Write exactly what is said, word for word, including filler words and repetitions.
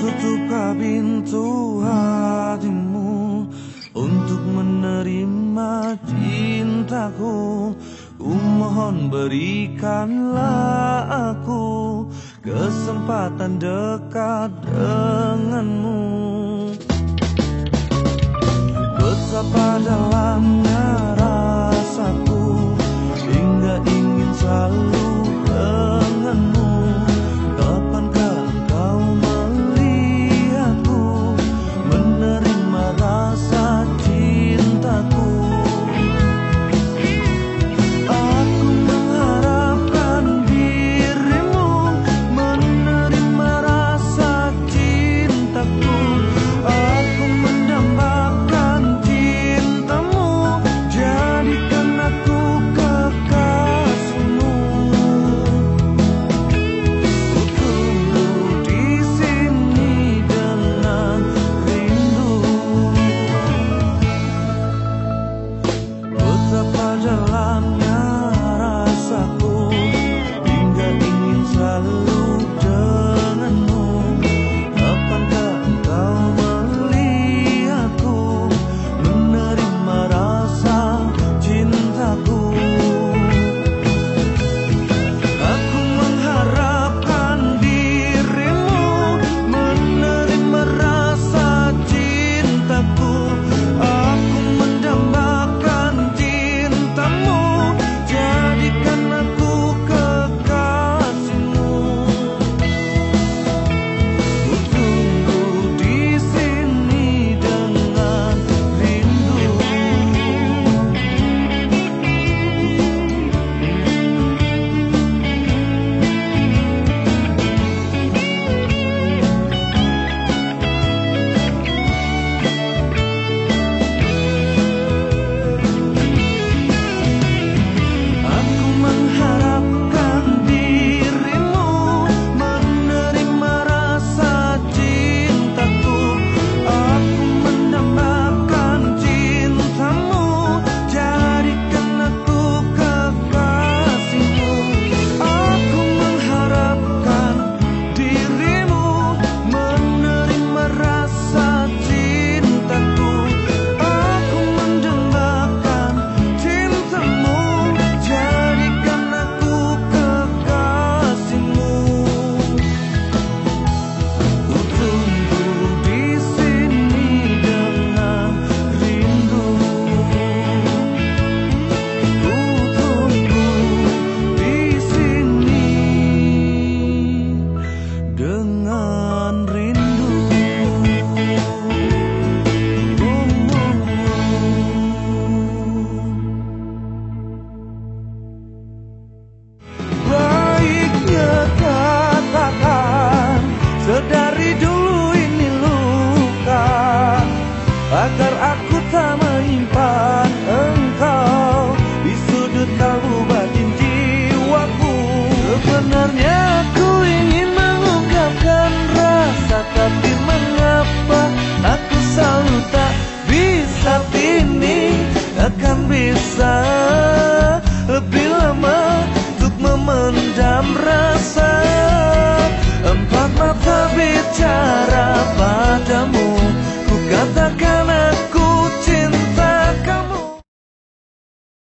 Tutupkah pintu hatimu untuk menerima cintaku? Ku mohon berikanlah aku kesempatan dekat denganmu. Betapa dalamnya rasaku hingga ingin selalu denganmu. Kapankah engkau melihatku menerima rasa cintaku? Aku mengharapkan dirimu menerima rasa cintaku. Aku mendambakan cintamu, jadikan aku kekasihmu. Ku tunggu di sini dengan rindu. Betapa dalamnya rasaku hingga ingin selalu denganmu. Kapankah engkau melihatku menerima rasa cintaku? Aku mengharapkan dirimu menerima rasa cintaku. Aku mendambakan cintamu, jadikan aku kekasihmu. Ku tunggu di sini dengan rindu. Aku mengharapkan dirimu menerima rasa cintaku. Aku mendambakan cintamu, jadikan aku kekasihmu. Aku mengharapkan dirimu menerima rasa cintaku. Aku mendambakan cintamu, jadikan aku kekasihmu. Ku tunggu di sini dengan rindu. Ku tunggu di sini dengan rindu. Baiknya katakan, sedari dulu ini luka, agar aku tak menyimpan engkau di sudut kalbu batin jiwaku. Sebenarnya aku ingin mengungkapkan rasa, tapi mengapa aku selalu tak bisa? Kini akan bisa lebih lama untuk memendam rasa. Empat mata bicara padamu,